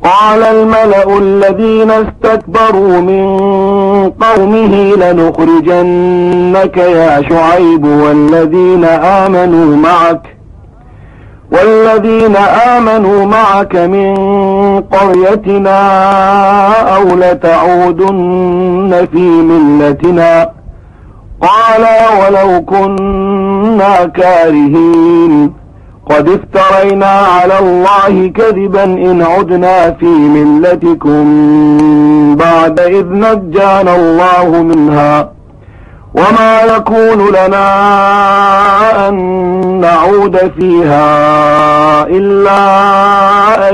قال الملأ الذين استكبروا من قومه لنخرجنك يا شعيب والذين آمنوا معك من قريتنا أو لتعودن في ملتنا. قال ولو كنا كارهين قد افترينا على الله كذبا إن عدنا في ملتكم بعد إذ نجانا الله منها وما يكون لنا أن نعود فيها إلا أن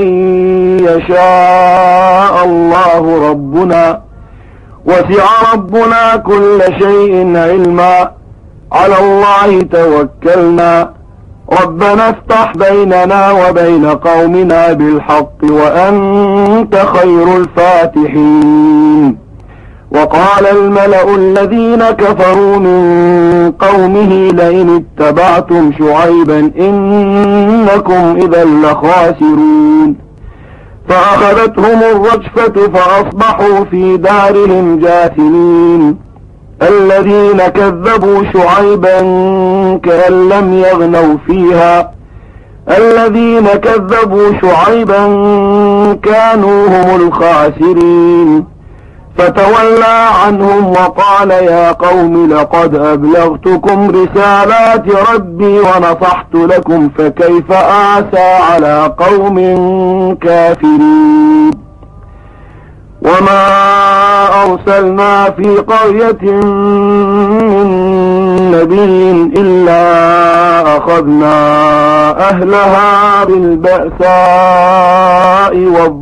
يشاء الله ربنا وسع ربنا كل شيء علما على الله توكلنا ربنا افتح بيننا وبين قومنا بالحق وأنت خير الفاتحين. وقال الملأ الذين كفروا من قومه لئن اتبعتم شعيبا إنكم إذا لخاسرون. فأخذتهم الرجفة فأصبحوا في دارهم جاثمين. الذين كذبوا شعيبا كأن لم يغنوا فيها الذين كذبوا شعيبا كانوا هم الخاسرين. فتولى عنهم وقال يا قوم لقد أبلغتكم رسالات ربي ونصحت لكم فكيف آسى على قوم كافرين. وما أرسلنا في قرية من نبي إلا أخذنا أهلها بالبأساء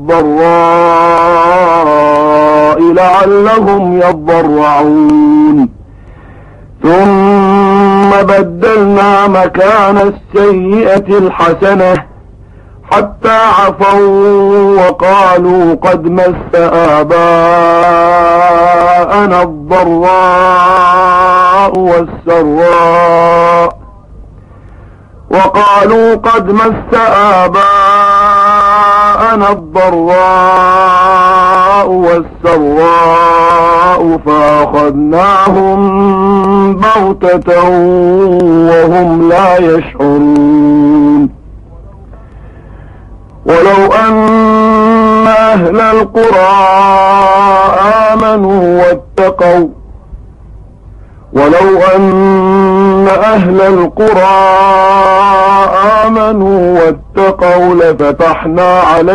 والضراء لعلهم يضرعون. ثم بدلنا مكان السيئة الحسنة حتى عفوا وقالوا قد مس آباءنا الضراء والسراء فأخذناهم بغتة وهم لا يشعرون. ولو أن أهل القرى آمنوا واتقوا لفتحنا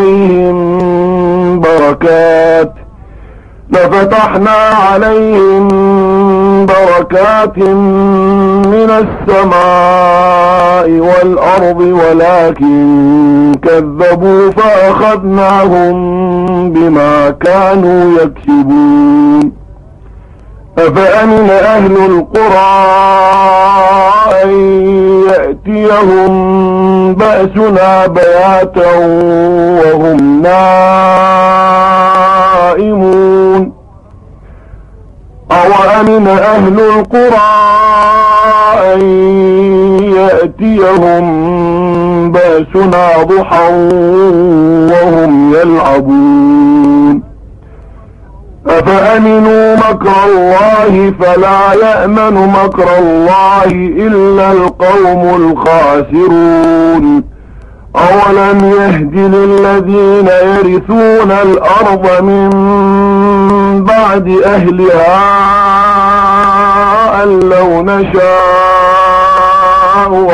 عليهم بركات من السماء والأرض ولكن كذبوا فأخذناهم بما كانوا يكسبون. أفأمن أهل القرى أن يأتيهم بأسنا بياتا وهم نائمون. أوأمن أهل القرى أن يأتيهم بأسنا ضحى وهم يلعبون. أفأمنوا مكر الله فلا يأمن مكر الله إلا القوم الخاسرون. أولم يهد للذين يرثون الأرض من بعد أهلها أن لو نشاء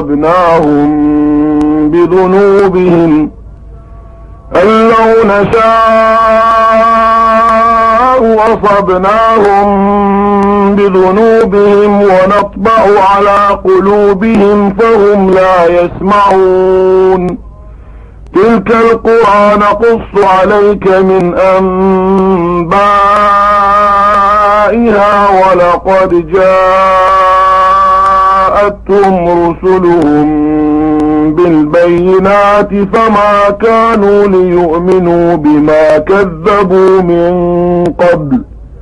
أصبناهم بذنوبهم ونطبع على قلوبهم فهم لا يسمعون. تلك القرى نقص عليك من أنبائها ولقد جاءتهم رسلهم بالبينات فما كانوا ليؤمنوا بما كذبوا من قبل.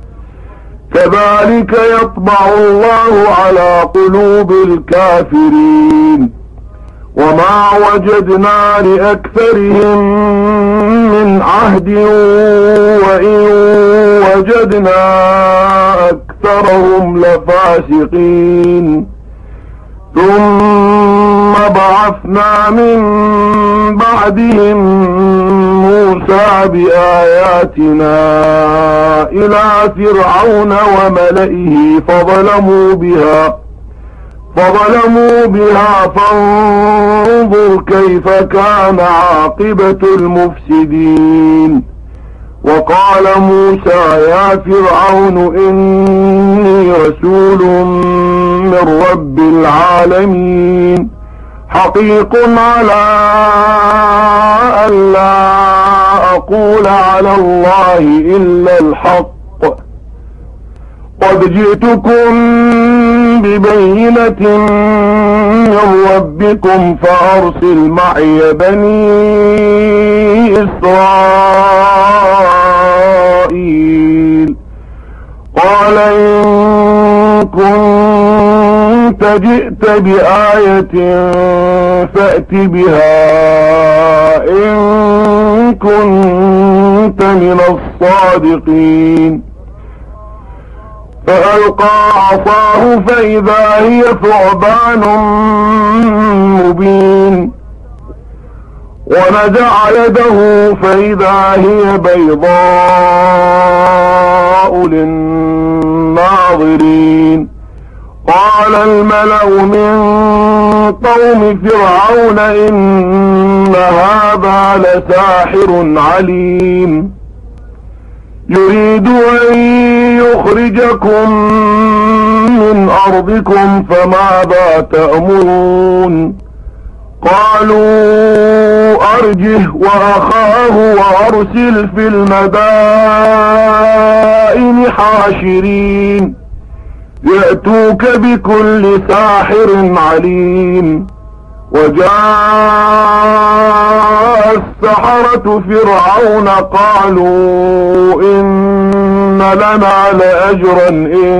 كذلك يطبع الله على قلوب الكافرين. وما وجدنا لأكثرهم من عهد وإن وجدنا أكثرهم لفاسقين ثم بعثنا من بعدهم موسى بآياتنا إلى فرعون وملئه فظلموا بها فانظر كيف كان عاقبة المفسدين. وقال موسى يا فرعون إني رسول من رب العالمين حقيق على ألا أقول على الله إلا الحق قد جئتكم ببينة من ربكم فأرسل معي بني إسرائيل. قال إن كنت جئت بآية فأت بها إن كنت من الصادقين. فألقى عصاه فإذا هي ثعبان مبين ونزع يده فإذا هي بيضاء للناظرين. قال الملأ من قوم فرعون إن هذا لساحر عليم يريد أن يخرجكم من أرضكم فماذا تأمرون. قالوا أرجه وأخاه وأرسل في المدائن حاشرين يأتوك بكل ساحر عليم. وجاء السحرة فرعون قالوا إن لنا لأجرا إن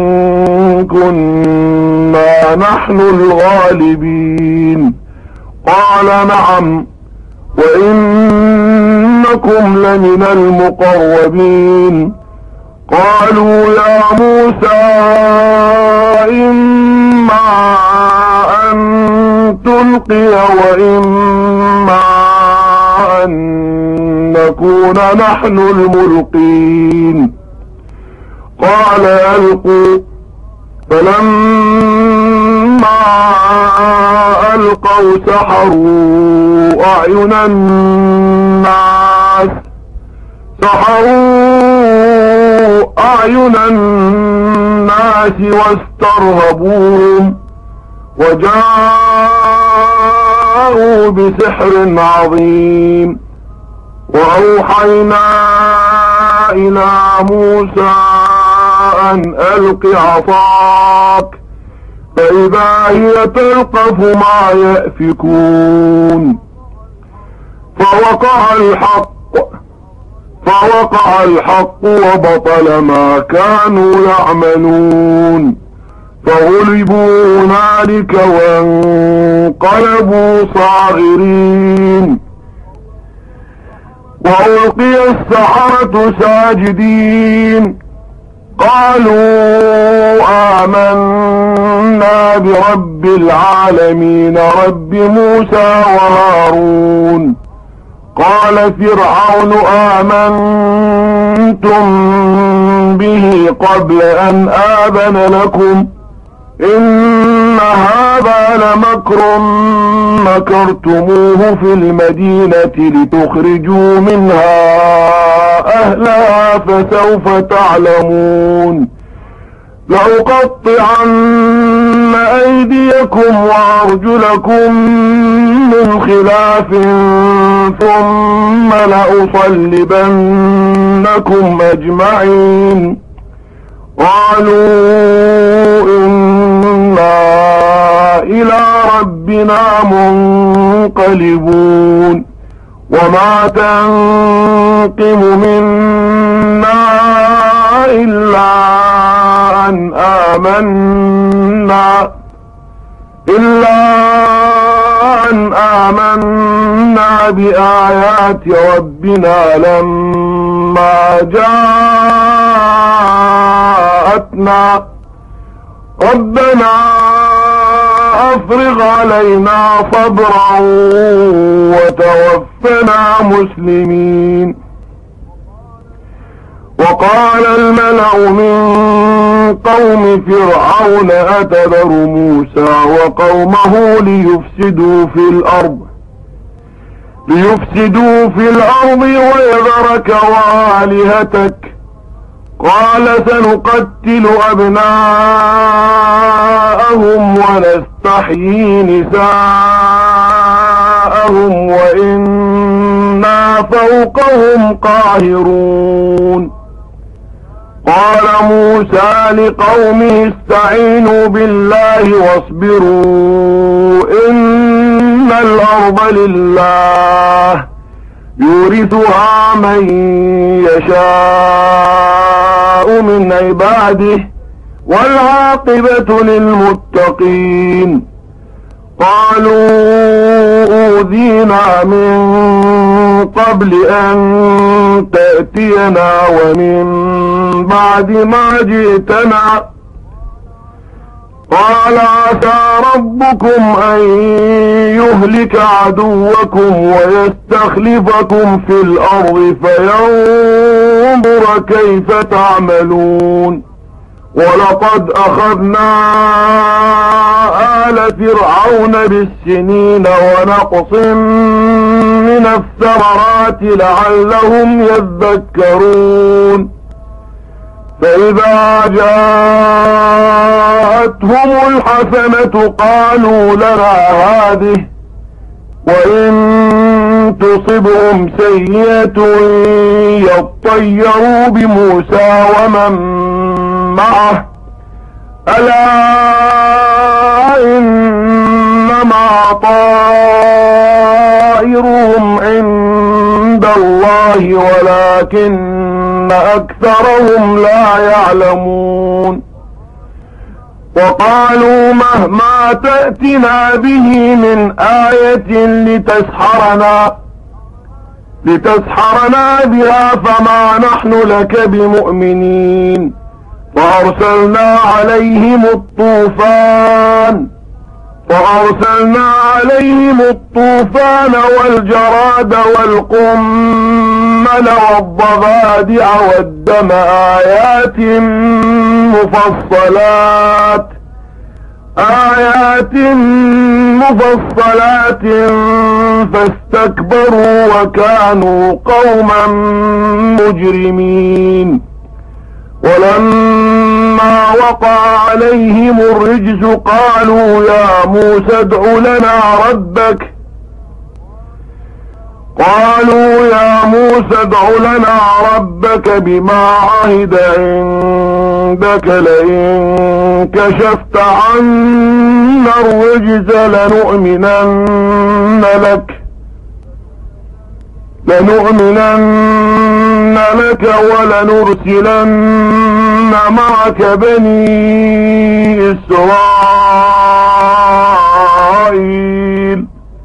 كنا نحن الغالبين. قال نعم وإنكم لمن المقربين. قالوا يا موسى إما أن تلقي وإما أن نكون نحن الملقين. قال ألقوا. فلما ألقوا سحروا أعين الناس واسترهبوهم وجاءوا بسحر عظيم. وأوحينا إلى موسى أن ألق عصاك فإذا هي تلقف ما يأفكون. فوقع الحق وبطل ما كانوا يعملون. فغلبوا هنالك وانقلبوا صاغرين. وألقي السحرة ساجدين قالوا آمنا برب العالمين رب موسى وهارون. قال فرعون آمنتم به قبل أن آذن لكم إن هذا لمكر مكرتموه في المدينة لتخرجوا منها أهلها فسوف تعلمون. لأقطعن أيديكم وأرجلكم من خلاف ثم لأصلبنكم أجمعين. قالوا إنا إلى ربنا منقلبون. وما تنقم منا إلا أن آمنا بآيات ربنا لما جاءتنا ربنا أفرغ علينا صبرا وتوفنا مسلمين. وقال الملأ من قوم فرعون أتذر موسى وقومه ليفسدوا في الأرض ويذرك وآلهتك قال سنقتل أبناءهم ونستحيي نساءهم وإنا فوقهم قاهرون. قال موسى لقومه استعينوا بالله واصبروا إن الأرض لله يورثها من يشاء من عباده والعاقبة للمتقين. قالوا أوذينا من قبل أن تأتينا ومن بعد ما جئتنا قال عسى ربكم أن يهلك عدوكم ويستخلفكم في الأرض فينظر كيف تعملون. ولقد أخذنا آل فرعون بالسنين ونقص من الثمرات لعلهم يذكرون. فإذا جاءتهم الحسنة قالوا لنا هذه وإن تصبهم سيئة يطيروا بموسى ومن معه ألا إنما طائرهم عند الله ولكن أكثرهم لا يعلمون. وقالوا مهما تأتنا به من آية لتسحرنا بها فما نحن لك بمؤمنين. فأرسلنا عليهم الطوفان والجراد والقمل والضفادع والدم آيات مفصلات فاستكبروا وكانوا قوما مجرمين. ولما وقع عليهم الرجز قالوا يا موسى ادع لنا ربك بما عهد عندك لئن كشفت عنا الرجز لنؤمنن لك ولنرسلن معك بني إسرائيل.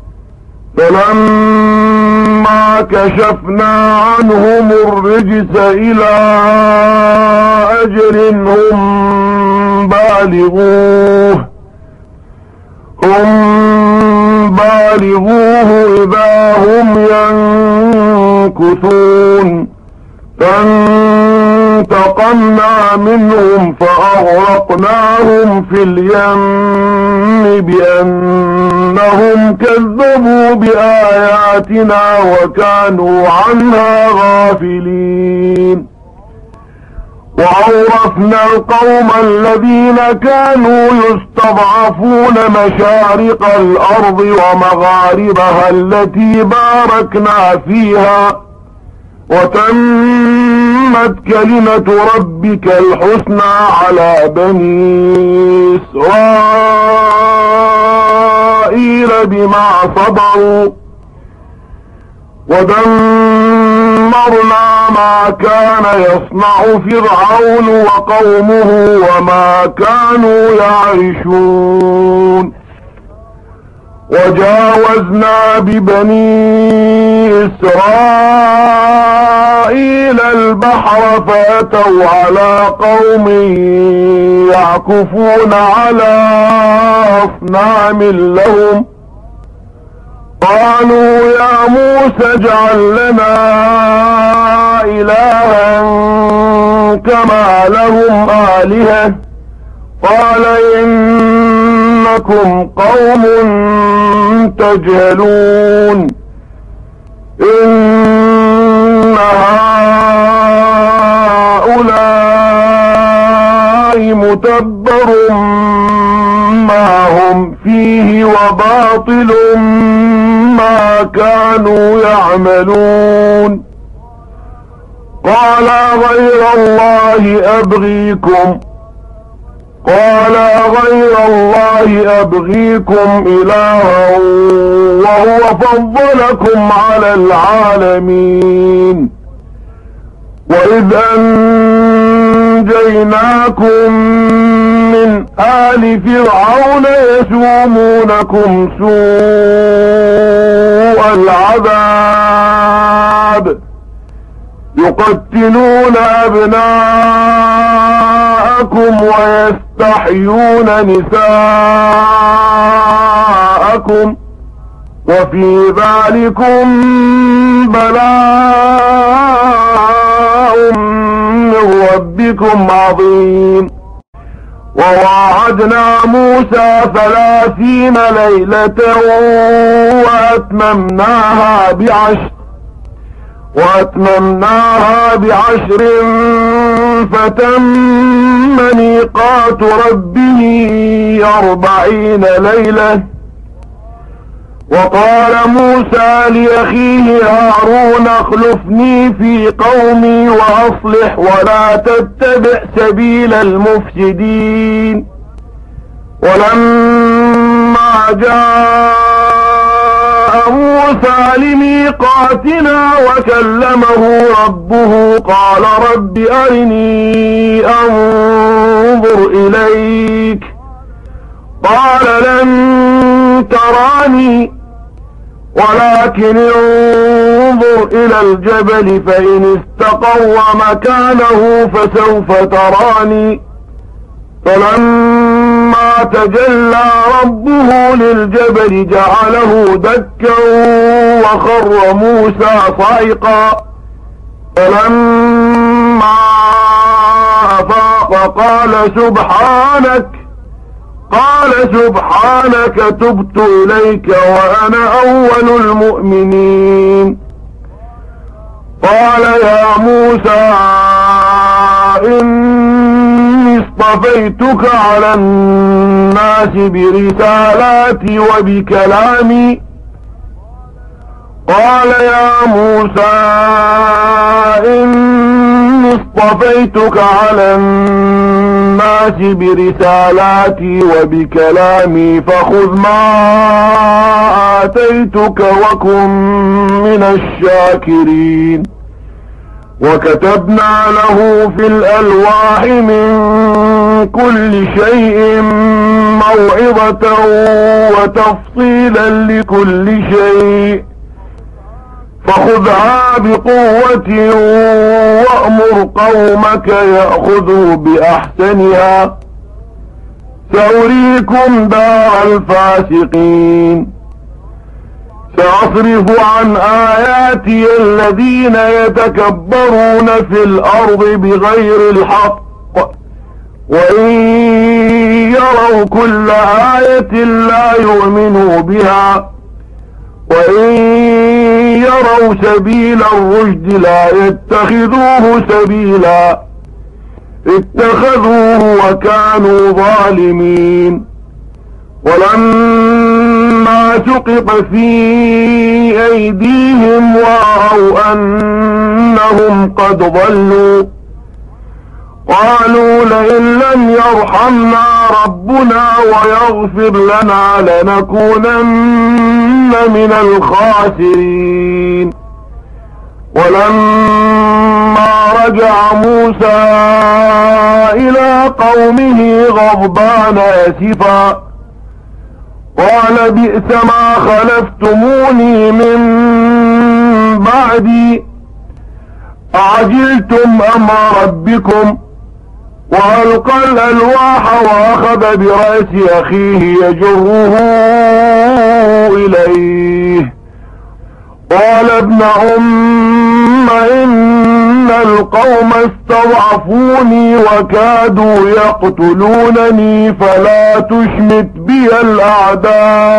فلما كشفنا عنهم الرجس إلى أجل هم بالغوه إذا هم ينكثون. فانتقمنا منهم فأغرقناهم في اليم بأنهم كذبوا بآياتنا وكانوا عنها غافلين. وأورثنا القوم الذين كانوا يستضعفون مشارق الأرض ومغاربها التي باركنا فيها وتمت كلمة ربك الحسنى على بني إسرائيل بما صبروا ودمرنا ما كان يصنع فرعون وقومه وما كانوا يعرشون. وجاوزنا ببني إسرائيل البحر فأتوا على قوم يعكفون على أصنام لهم قالوا يا موسى اجعل لنا إلها كما لهم آلهة قال إنكم قوم تجهلون إن هؤلاء متبر ما هم فيه وباطل ما كانوا يعملون قال غير الله أبغيكم إلها وهو فضلكم على العالمين وإذ أنجيناكم من آل فرعون يسومونكم سوء العذاب يقتلون أبناءكم ويستحيون نساءكم وفي ذلكم بلاء من ربكم عظيم وواعدنا موسى 30 ليلة وأتممناها بعشر فتم ميقات ربه 40 ليلة وقال موسى لأخيه هارون اخلفني في قومي وأصلح ولا تتبع سبيل المفسدين ولما جاء موسى لميقاتنا وكلمه ربه قال رب أرني أنظر إليك قال لن تراني ولكن انظر إلى الجبل فإن استقر مكانه فسوف تراني فلما تجلى ربه للجبل جعله دكا وخر موسى صعقا فلما أفاق قال سبحانك تبت إليك وأنا أول المؤمنين قال يا موسى إني اصطفيتك على الناس برسالاتي وبكلامي قال يا موسى إني اصطفيتك على الناس برسالاتي وبكلامي فخذ ما آتيتك وكن من الشاكرين وكتبنا له في الألواح من كل شيء موعظة وتفصيلا لكل شيء فخذها بقوة وأمر قومك يأخذوا بأحسنها سأريكم دار الفاسقين سأصرف عن آياتي الذين يتكبرون في الأرض بغير الحق وإن يروا كل آية لا يؤمنوا بها وإن يروا سبيل الرشد لا يتخذوه سبيلا اتخذوه وكانوا ظالمين ولما سقط في أيديهم ورأوا أنهم قد ضلوا قالوا لئن لم يرحمنا ربنا ويغفر لنا لنكونن من الخاسرين ولما رجع موسى إلى قومه غضبان آسفا قال بئس ما خلفتموني من بعدي أعجلتم أمر ربكم وألقى الألواح وأخذ برأس أخيه يجره إليه قال ابن أم إن القوم استضعفوني وكادوا يقتلونني فلا تشمت بي الأعداء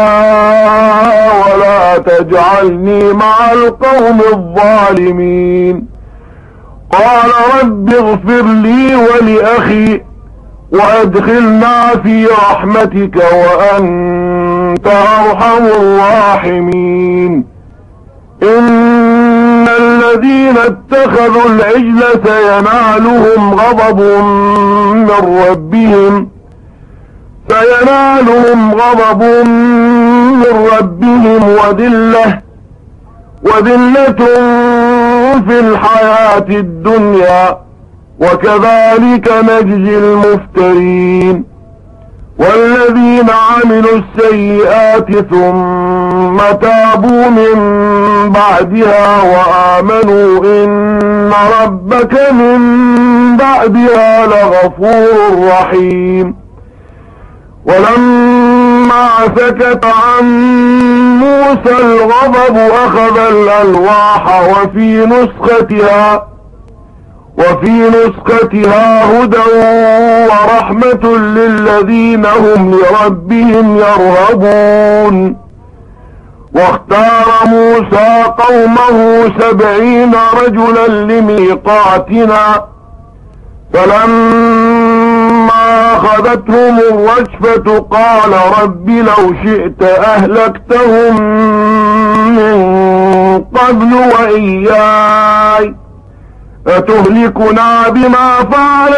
ولا تجعلني مع القوم الظالمين قال رب اغفر لي ولأخي وأدخلنا في رحمتك وأنت أرحم الراحمين إن الذين اتخذوا العجل سينالهم غضب من ربهم وذلة في الحياة الدنيا وكذلك نجزي المفترين والذين عملوا السيئات ثم تابوا من بعدها وآمنوا إن ربك من بعدها لغفور رحيم ولما سكت عن موسى الغضب أخذ الألواح وفي نسختها هدى ورحمة للذين هم لربهم يرهبون واختار موسى قومه 70 رجلا لميقاتنا فلما أخذتهم الرجفة قال رب لو شئت أهلكتهم من قبل وإياي أتهلكنا بما فعل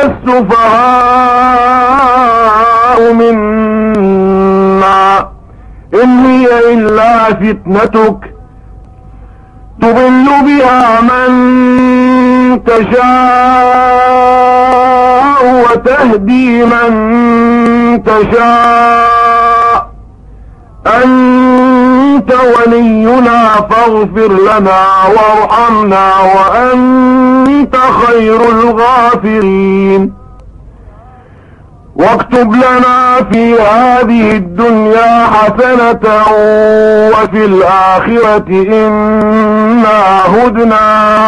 السفهاء منا إن هي إلا فتنتك تضل بها من تشاء وتهدي من تشاء أنت ولينا فاغفر لنا وارحمنا وأنت خير الغافرين واكتب لنا في هذه الدنيا حسنة وفي الآخرة إنا هدنا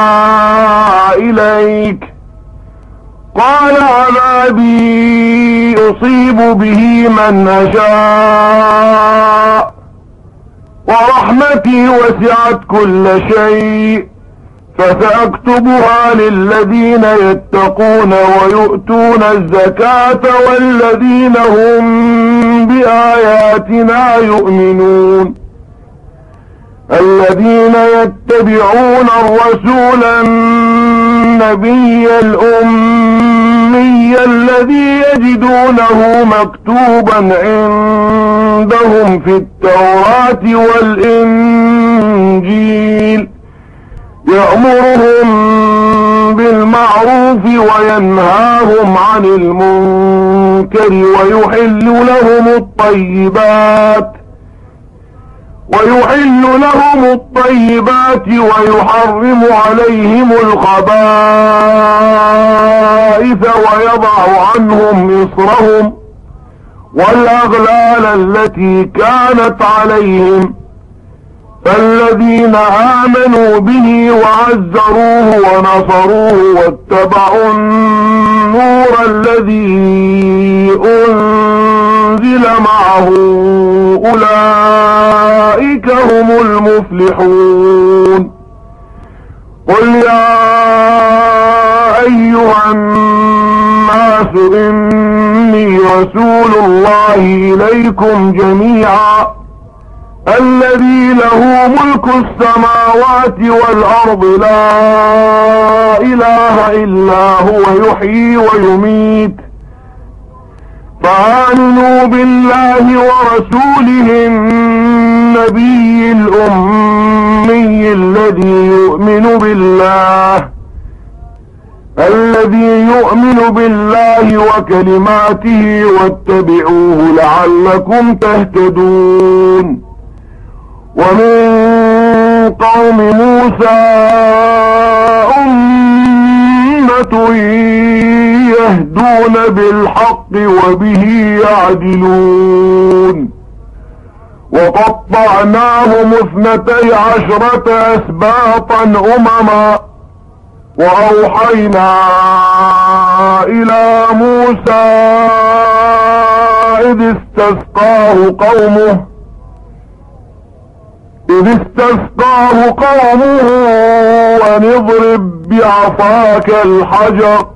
إليك قال عذابي أصيب به من أشاء ورحمتي وسعت كل شيء فسأكتبها للذين يتقون ويؤتون الزكاة والذين هم بآياتنا يؤمنون الذين يتبعون الرسول النبي الأمي الذي يجدونه مكتوبا عندهم في التوراة والإنجيل يأمرهم بالمعروف وينهاهم عن المنكر ويحل لهم الطيبات ويحرم عليهم الخبائث ويضع عنهم إصرهم والأغلال التي كانت عليهم فالذين آمنوا به وعزروه ونصروه واتبعوا النور الذي أنزل معه أولئك هم المفلحون قل يا أيها الناس إني رسول الله إليكم جميعا الذي له ملك السماوات والأرض لا إله إلا هو يحيي ويميت فآمنوا بالله ورسوله النبي الأمي الذي يؤمن بالله الذي يؤمن بالله وكلماته واتبعوه لعلكم تهتدون. ومن قوم موسى أمة يهدون بالحق وبه يعدلون. وقطعناهم 12 أسباطا أمما وأوحينا إلى موسى إذ استسقاه قومه أن اضرب بعصاك الحجر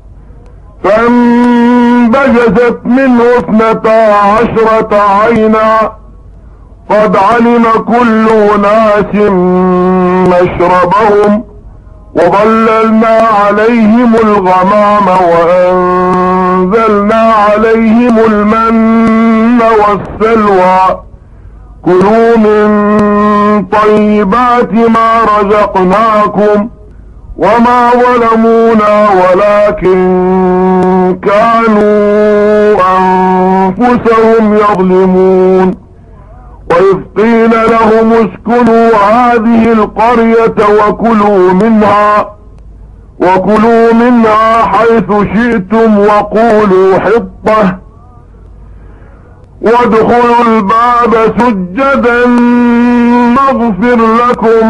فانبجست منه 12 عينا قد علم كل أناس مشربهم وظللنا عليهم الغمام وأنزلنا عليهم المن والسلوى كلوا من طيبات ما رزقناكم وما ظلمونا ولكن كانوا أنفسهم يظلمون. وإذ قيل لهم اسكنوا هذه القرية وكلوا منها حيث شئتم وقولوا حطة وادخلوا الباب سجدا نغفر لكم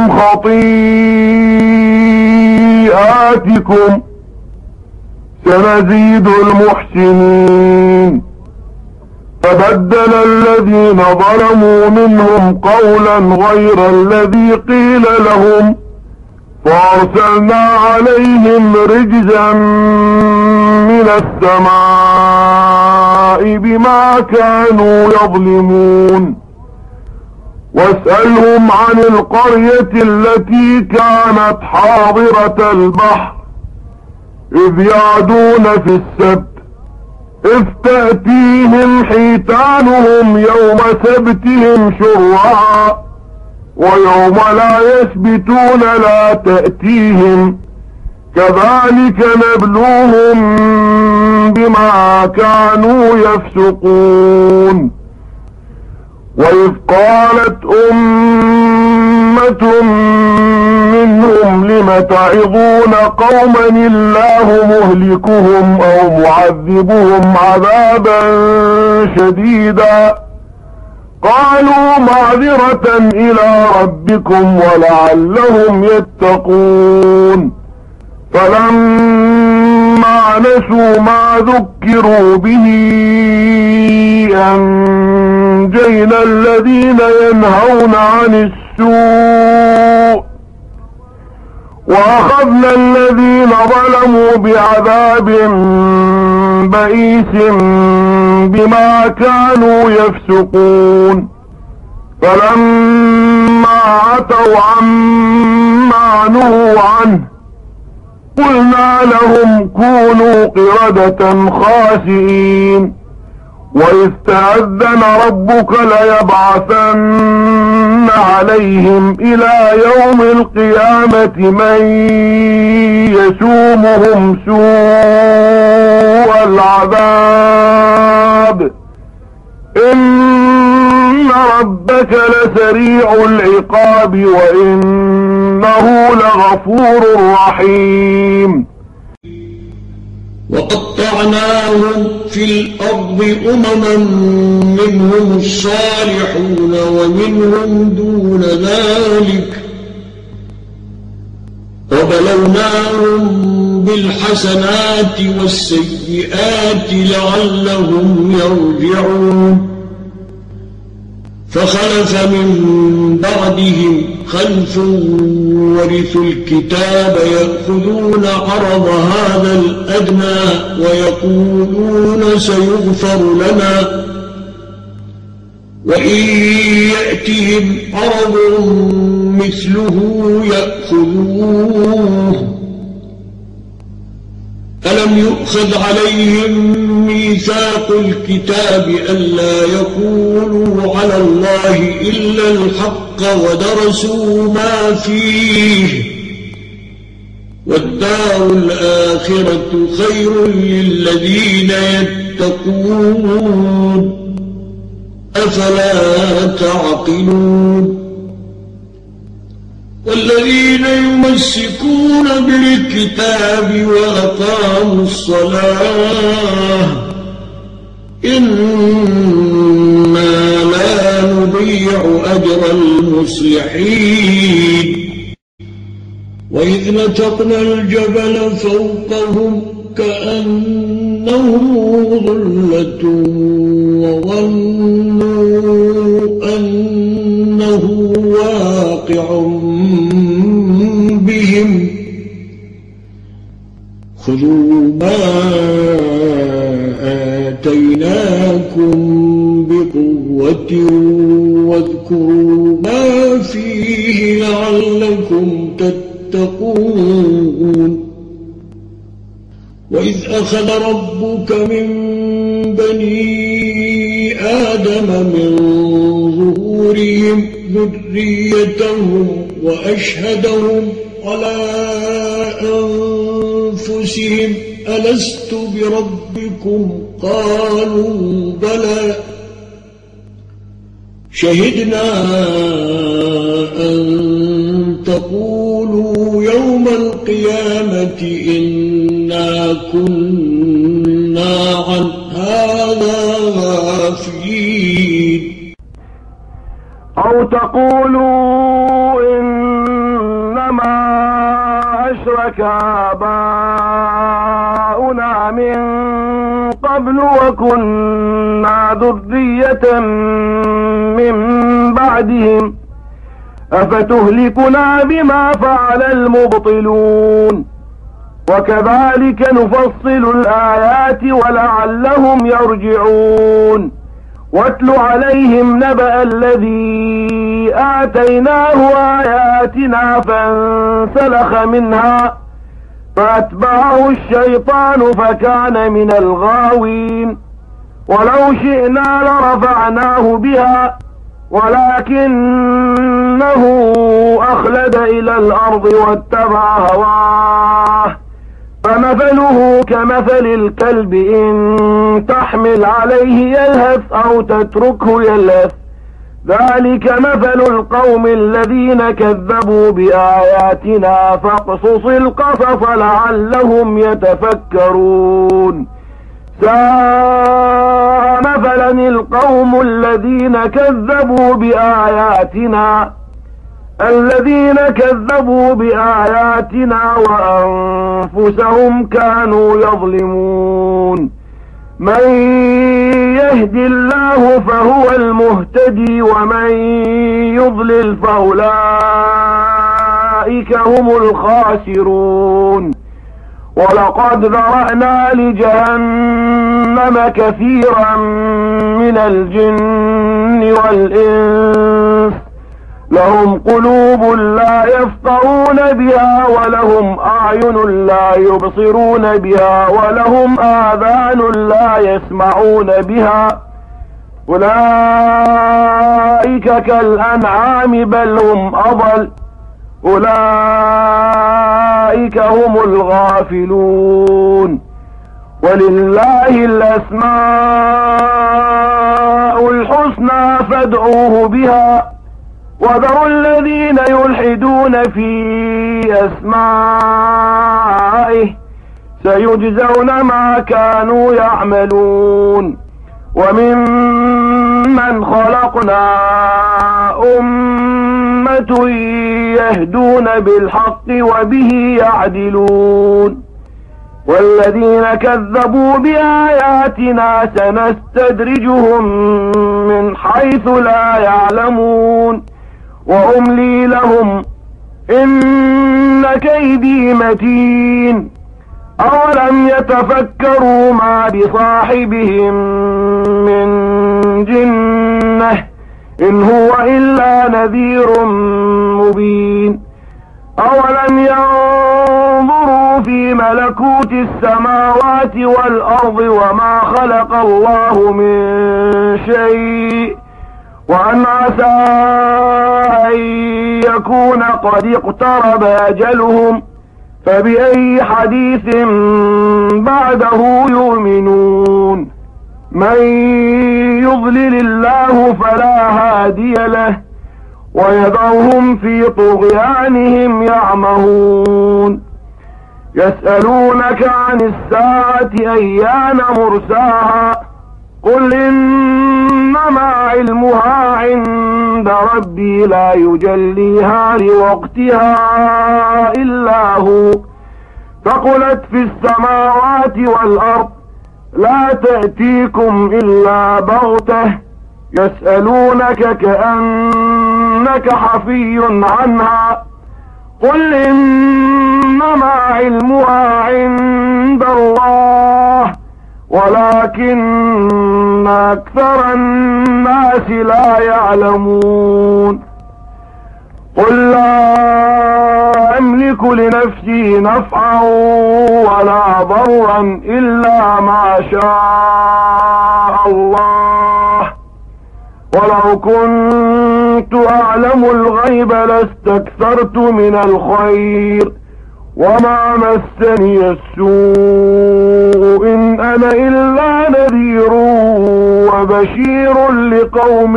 خطيئاتكم سنزيد المحسنين. فبدل الذين ظلموا منهم قولا غير الذي قيل لهم فأرسلنا عليهم رجزا من السماء بما كانوا يظلمون. واسألهم عن القرية التي كانت حاضرة البحر إذ يعدون في السبت إذ تأتيهم حيتانهم يوم سبتهم شرعا ويوم لا يسبتون لا تأتيهم كذلك نبلوهم بما كانوا يفسقون. وإذ قالت أمة منهم لم تعظون قوما الله مهلكهم أو معذبهم عذابا شديدا قالوا معذرة إلى ربكم ولعلهم يتقون. فلما نسوا ما ذكروا به أنجينا الذين ينهون عن السوء وأخذنا الذين ظلموا بعذاب بئيس بما كانوا يفسقون. فلما عتوا عما نهوا عنه قلنا لهم كونوا قردة خاسئين. وإذ تأذن ربك ليبعثن عليهم إلى يوم القيامة من يسومهم سوء العذاب إن ربك لسريع العقاب وإنه لغفور رحيم. وقطعناهم في الأرض أمما منهم الصالحون ومنهم دون ذلك وبلوناهم بالحسنات والسيئات لعلهم يرجعون. فخلف من بعدهم خلف ورثوا الكتاب يأخذون عرض هذا الأدنى ويقولون سيغفر لنا وإن يأتهم عرض مثله يأخذوه. ألم يؤخذ عليهم ميثاق الكتاب ألا يقولوا على الله إلا الحق ودرسوا ما فيه والدار الآخرة خير للذين يتقون أفلا تعقلون والذين يمسكون بالكتاب وأقاموا الصلاة إنا لا نضيع أجر المصلحين وإذ نتقنا الجبل فوقهم كأنه ظلة وظنوا أنه واقع بهم خذوا ما آتيناكم بقوة واذكروا ما فيه لعلكم تتقون وإذ أخذ ربك من بني آدم من ظهورهم ذريتهم وأشهدهم على أنفسهم ألست بربكم قالوا بلى شهدنا أن تقولوا يوم القيامة إنا كنا عن هذا غافلين أو تقولوا إنما أشرك آباؤنا من قبل وكنا ذرية من بعدهم أفتهلكنا بما فعل المبطلون وكذلك نفصل الآيات ولعلهم يرجعون واتل عليهم نبأ الذي آتيناه آياتنا فانسلخ منها فأتبعه الشيطان فكان من الغاوين ولو شئنا لرفعناه بها ولكنه أخلد إلى الأرض واتبع هواه فمثله كمثل الكلب إن تحمل عليه يلهث أو تتركه يلهث ذلك مثل القوم الذين كذبوا بآياتنا فاقصص القصص لعلهم يتفكرون ساء مثلا القوم الذين كذبوا بآياتنا وأنفسهم كانوا يظلمون من يهد الله فهو المهتدي ومن يضلل فأولئك هم الخاسرون ولقد ذرأنا لجهنم كثيرا من الجن والإنس لهم قلوب لا يفقهون بها ولهم أعين لا يبصرون بها ولهم آذان لا يسمعون بها أولئك كالأنعام بل هم أضل أولئك هم الغافلون ولله الأسماء الحسنى فادعوه بها وذروا الذين يلحدون في أسمائه سيجزون ما كانوا يعملون وممن خلقنا أمة يهدون بالحق وبه يعدلون والذين كذبوا بآياتنا سنستدرجهم من حيث لا يعلمون وأملي لهم إن كيدي متين أولم يتفكروا ما بصاحبهم من جنة إن هو إلا نذير مبين أولم ينظروا في ملكوت السماوات والأرض وما خلق الله من شيء وأن عسى أن يكون قد اقترب أجلهم فبأي حديث بعده يؤمنون من يضلل الله فلا هادي له ويدعوهم في طغيانهم يعمهون يسألونك عن الساعة أيان مرساها قل إنما علمها عند ربي لا يجليها لوقتها إلا هو ثقلت في السماوات والأرض لا تأتيكم إلا بغتة يسألونك كأنك حفي عنها قل إنما علمها عند الله ولكن أكثر الناس لا يعلمون قل لا أملك لنفسي نفعا ولا ضرا إلا ما شاء الله ولو كنت أعلم الغيب لاستكثرت من الخير وما مسني السوء إن أنا إلا نذير وبشير لقوم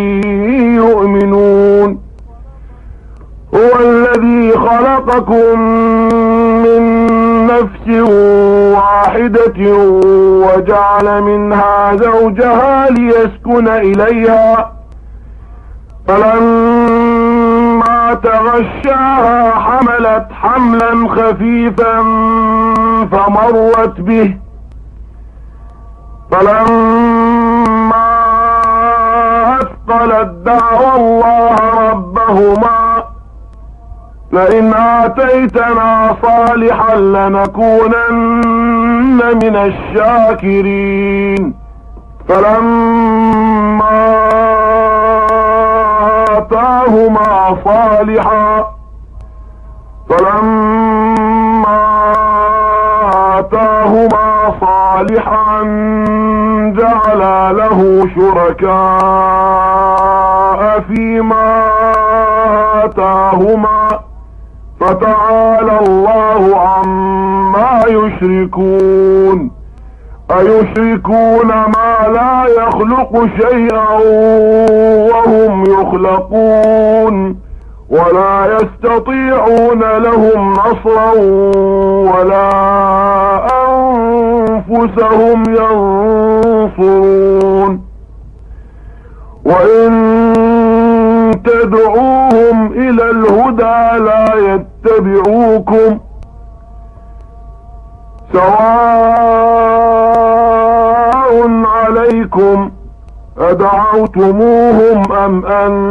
يؤمنون هو الذي خلقكم من نفس واحدة وجعل منها زوجها ليسكن إليها فلما تغشاها حملت حملا خفيفا فمرت به فلما أثقلت دعوا الله ربهما لئن آتيتنا صالحا لنكونن من الشاكرين فلما آتاهما صالحا جعلا له شركاء فيما آتاهما فتعالى الله عما يشركون أيشركون ما لا يخلق شيئا وهم يخلقون ولا يستطيعون لهم نصرا ولا أنفسهم ينصرون وإن تدعوهم إلى الهدى لا يتبعوكم سواء عليكم أدعوتموهم أم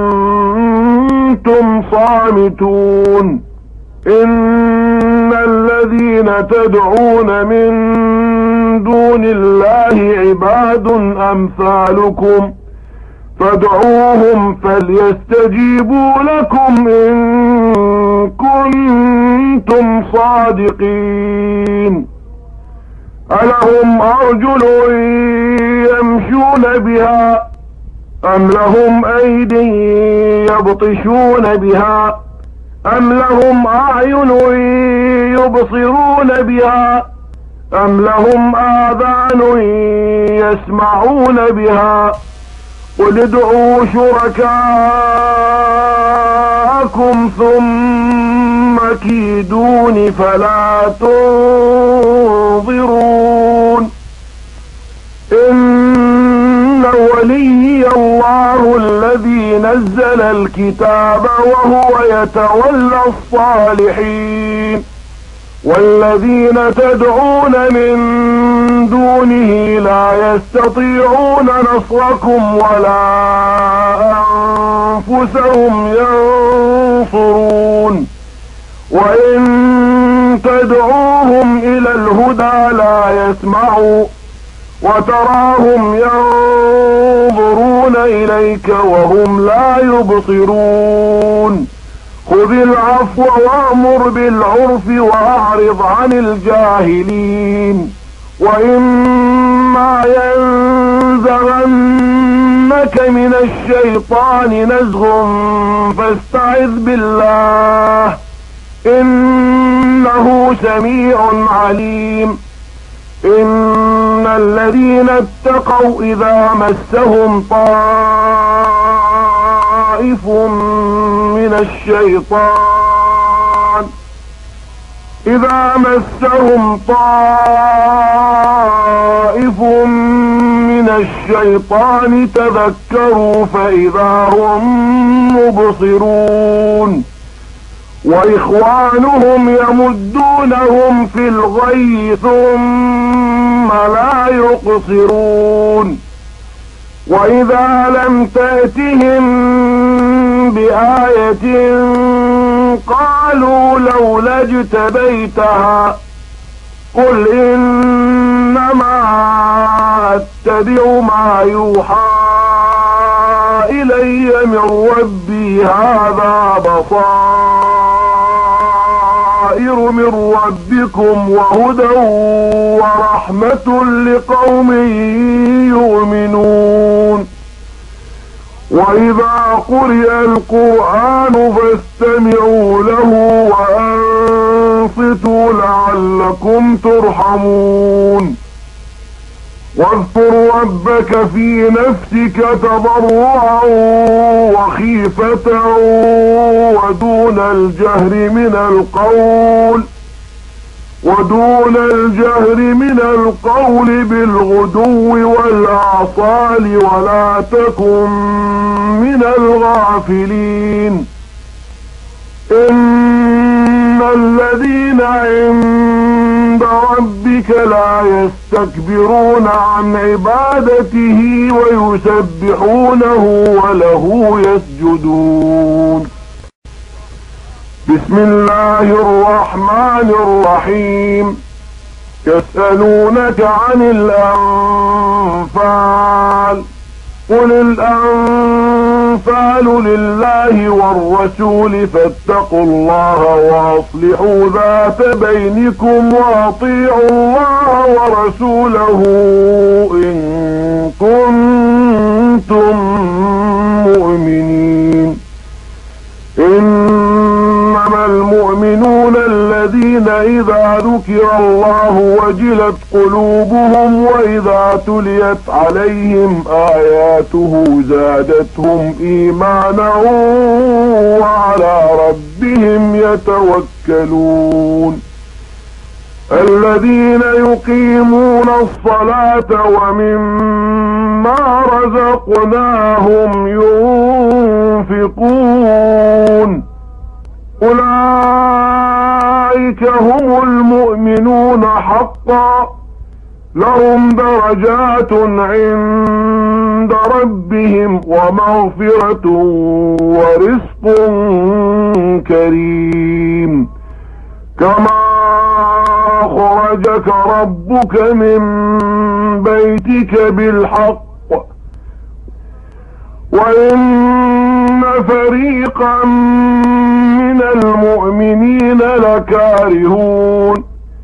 أنتم صامتون إن الذين تدعون من دون الله عباد أمثالكم فادعوهم فليستجيبوا لكم إن كنتم صادقين ألهم أرجل يمشون بها أم لهم أيد يبطشون بها أم لهم أعين يبصرون بها أم لهم آذان يسمعون بها قل ادعوا شركاءكم ثم كيدون فلا تنظرون إن ولي الله الذي نزل الكتاب وهو يتولى الصالحين والذين تدعون من دونه لا يستطيعون نصركم ولا أنفسهم ينصرون وإن تدعوهم إلى الهدى لا يسمعوا وتراهم ينظرون إليك وهم لا يبصرون خذ العفو وأمر بالعرف وأعرض عن الجاهلين وإما ينزغنك من الشيطان نزغ فاستعذ بالله إنه إنه سميع عليم. إن الذين اتقوا إذا مسهم طائف من الشيطان تذكروا فإذا هم مبصرون. وإخوانهم يمدونهم في الغي ثم لا يقصرون. وإذا لم تأتهم بآية قالوا لولا اجتبيتها قل إنما أتبع ما يوحى إلي من ربي هذا بصائر من ربكم وهدى ورحمة لقوم يؤمنون. وإذا قرئ القرآن فاستمعوا له وأنصتوا لعلكم ترحمون. واذكر ربك في نفسك تضرعا وخيفة ودون الجهر من القول بالغدو والآصال ولا تكن من الغافلين. إن الذين عند ربك لا يستكبرون عن عبادته ويسبحونه وله يسجدون. بسم الله الرحمن الرحيم. يسألونك عن الأنفال قل الأنفال لله والرسول فاتقوا الله وأصلحوا ذات بينكم وأطيعوا الله ورسوله إن كنتم مؤمنين. إنما المؤمنون الذين إذا ذكر الله وجلت قلوبهم وإذا تليت عليهم آياته زادتهم إيمانا وعلى ربهم يتوكلون. الذين يقيمون الصلاة ومما رزقناهم ينفقون أولئك هم المؤمنون حقا لهم درجات عند ربهم ومغفرة ورزق كريم. كما أخرجك ربك من بيتك بالحق وإن فريقا من المؤمنين لكارهون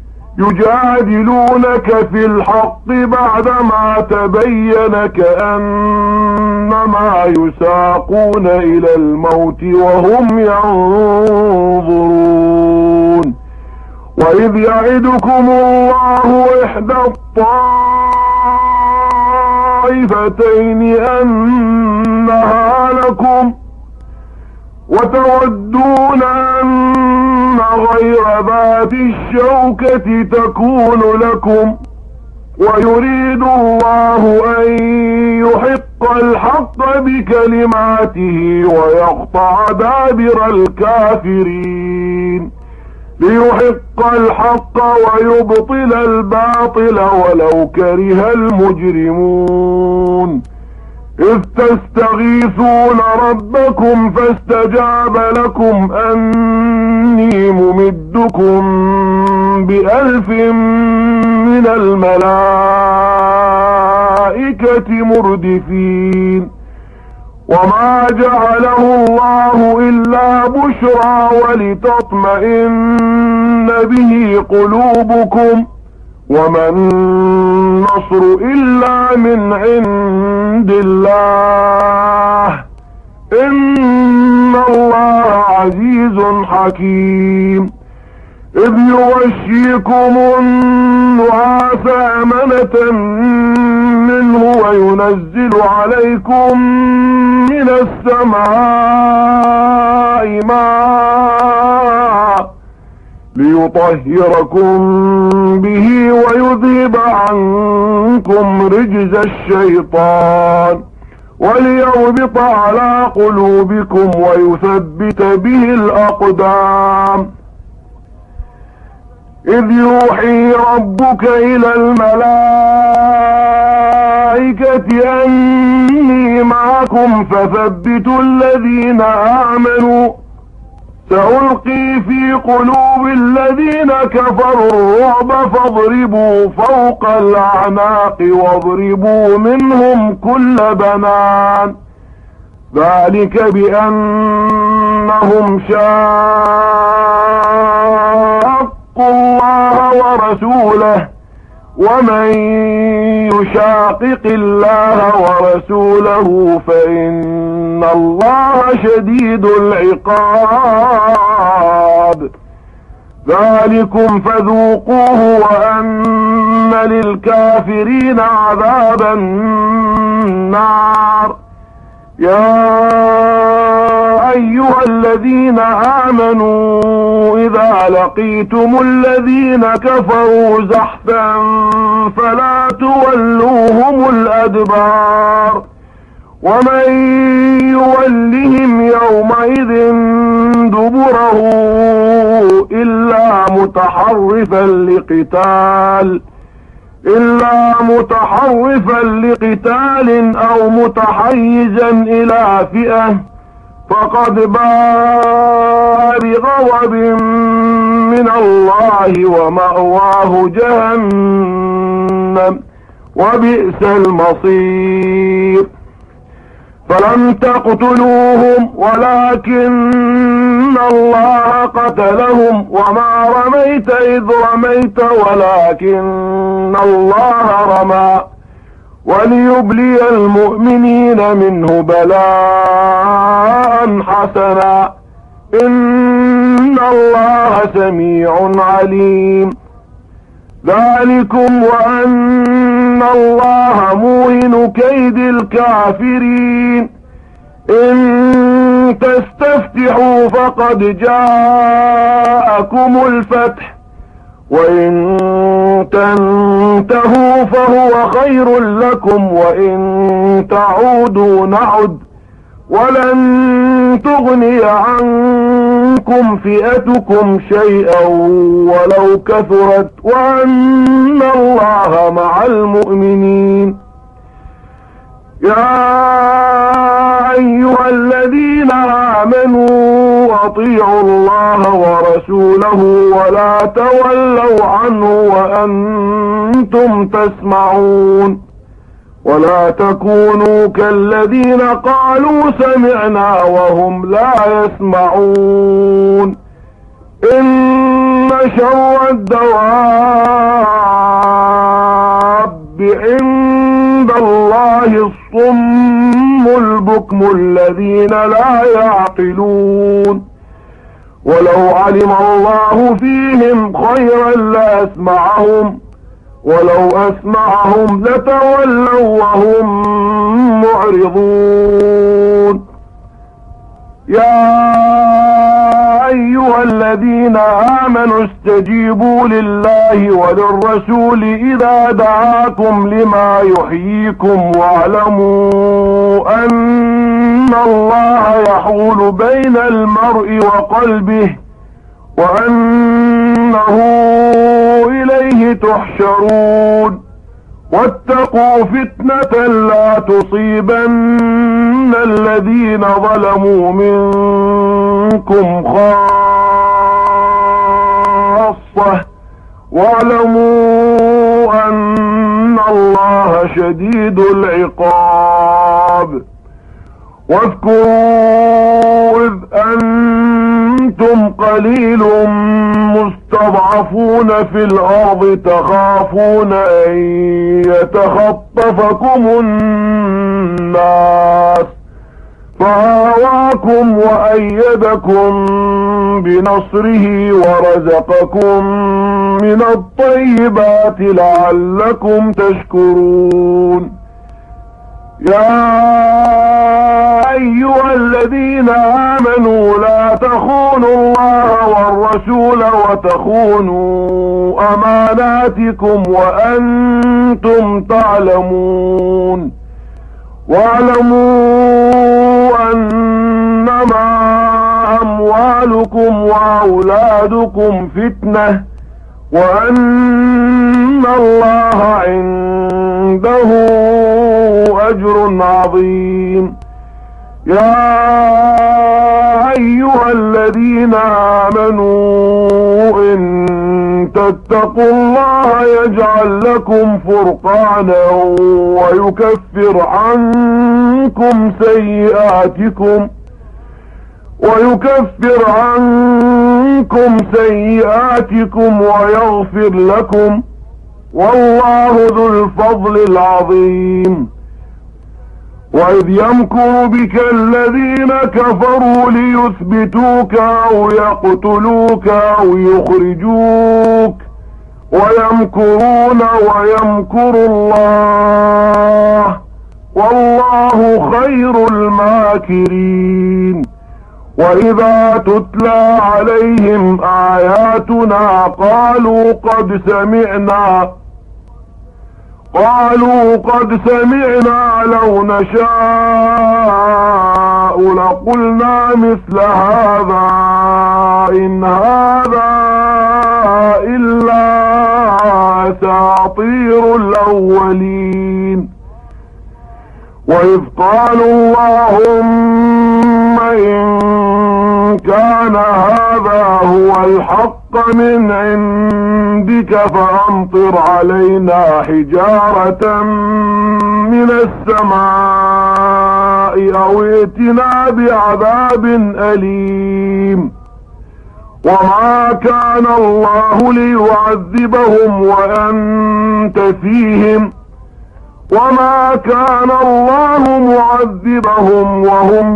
يجادلونك في الحق بعدما تبين كأنما يساقون إلى الموت وهم ينظرون. وإذ يعدكم الله إحدى الطائفتين أنها لكم وتودون أن غير ذات الشوكة تكون لكم ويريد الله أن يحق الحق بكلماته ويقطع دابر الكافرين ليحق الحق ويبطل الباطل ولو كره المجرمون. إذ تستغيثون ربكم فاستجاب لكم أني ممدكم ب1000 من الملائكة مردفين. وما جعله الله إلا بشرى ولتطمئن به قلوبكم وما النصر إلا من عند الله إن الله عزيز حكيم. إذ يغشيكم النعاس أمنة منه وينزل عليكم من السماء ماء ليطهركم به ويذهب عنكم رجز الشيطان وليربط على قلوبكم ويثبت به الأقدام. إذ يوحي ربك إلى الملائكة أني معكم فثبتوا الذين آمنوا سألقي في قلوب الذين كفروا الرعب فاضربوا فوق الأعناق واضربوا منهم كل بنان ذلك بأنهم شاقوا الله ورسوله ومن يشاقق الله ورسوله فإن الله شديد العقاب. ذلكم فذوقوه وأن للكافرين عذاب النار. يا أيها الذين آمنوا إذا لقيتم الذين كفروا زحفا فلا تولوهم الأدبار ومن يولهم يومئذ دبره إلا متحرفا لقتال أو متحيزا إلى فئة فقد باء بغضب من الله ومأواه جهنم وبئس المصير. فلم تقتلوهم ولكن الله قتلهم وما رميت إذ رميت ولكن الله رمى وليبلي المؤمنين منه بلاء حسنا إن الله سميع عليم. ذلكم وأن الله موهن كيد الكافرين. إن تستفتحوا فقد جاءكم الفتح وإن تنتهوا فهو خير لكم وإن تعودوا نعد ولن تغني عنكم فئتكم شيئا ولو كثرت وأن الله مع المؤمنين. يا أيها الذين آمنوا أطيعوا الله ورسوله ولا تولوا عنه وأنتم تسمعون ولا تكونوا كالذين قالوا سمعنا وهم لا يسمعون. إن شر الدواب عند الله الصم البكم الذين لا يعقلون. ولو علم الله فيهم خيرا لأسمعهم ولو أسمعهم لتولوا وهم معرضون. يا أيها الذين آمنوا استجيبوا لله وللرسول إذا دعاكم لما يحييكم واعلموا أن الله يحول بين المرء وقلبه وأنه إليه تحشرون. واتقوا فتنة لا تصيبن الذين ظلموا منكم خاصة واعلموا أن الله شديد العقاب. واذكروا إذ أنتم قليل مستضعفون في الأرض تخافون أن يتخطفكم الناس فآواكم وأيدكم بنصره ورزقكم من الطيبات لعلكم تشكرون. يا أيها الذين آمنوا لا تخونوا الله والرسول وتخونوا أماناتكم وأنتم تعلمون. واعلموا أنما أموالكم وأولادكم فتنة وأن الله عنده أجر عظيم. يا أيها الذين آمنوا إن تتقوا الله يجعل لكم فرقانا ويكفر عنكم سيئاتكم ويغفر لكم، والله ذو الفضل العظيم. وإذ يمكر بك الذين كفروا ليثبتوك أو يقتلوك أو يخرجوك ويمكرون ويمكر الله والله خير الماكرين. وإذا تتلى عليهم آياتنا قالوا قد سمعنا لو نشاء لقلنا مثل هذا إن هذا إلا أساطير الأولين. وإذ قالوا اللهم إن كان هذا هو الحق من عندك فأمطر علينا حجارة من السماء أو ائتنا بعذاب أليم. وما كان الله ليعذبهم وأنت فيهم وما كان الله معذبهم وهم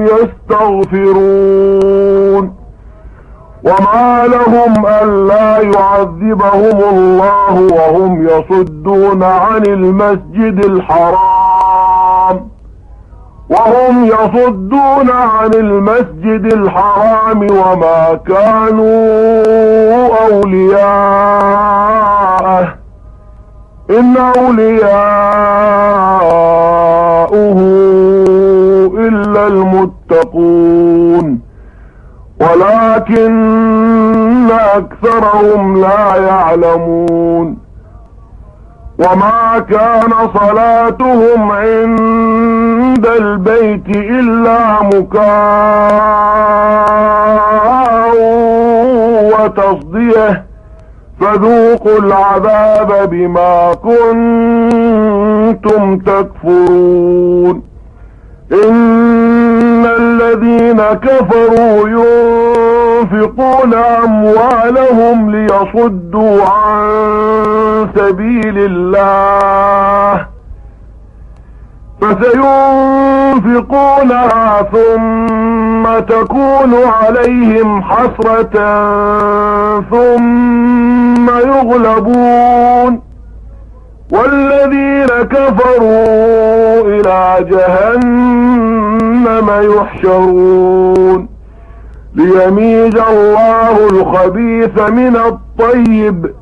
يستغفرون. وما لهم ألا يعذبهم الله وهم يصدون عن المسجد الحرام وما كانوا أولياءه إن أولياؤه إلا المتقون ولكن أكثرهم لا يعلمون. وما كان صلاتهم عند البيت إلا مكاء وتصديه فذوقوا العذاب بما كنتم تكفرون. إن الذين كفروا ينفقون أموالهم ليصدوا عن سبيل الله فسينفقونها ثم تكون عليهم حسرة ثم يغلبون والذين كفروا إلى جهنم يحشرون ليميز الله الخبيث من الطيب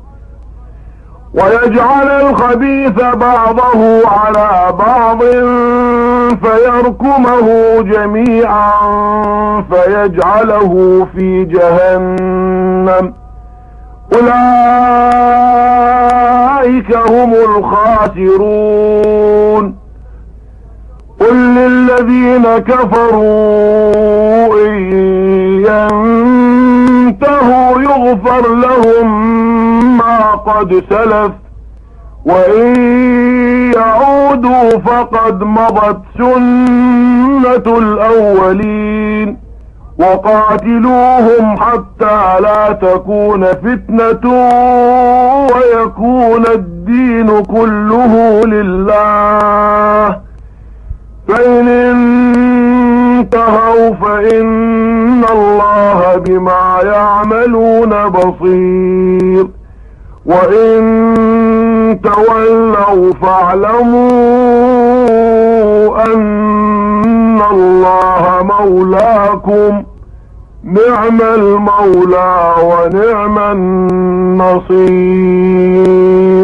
ويجعل الخبيث بعضه على بعض فيركمه جميعا فيجعله في جهنم أولئك هم الخاسرون. قل للذين كفروا إن ينتهوا يغفر لهم ما قد سلف وإن يعودوا فقد مضت سنة الأولين وقاتلوهم حتى لا تكون فتنة ويكون الدين كله لله فإن انتهوا فإن الله بما يعملون بصير وإن تولوا فاعلموا أن الله مولاكم نعم المولى ونعم النصير.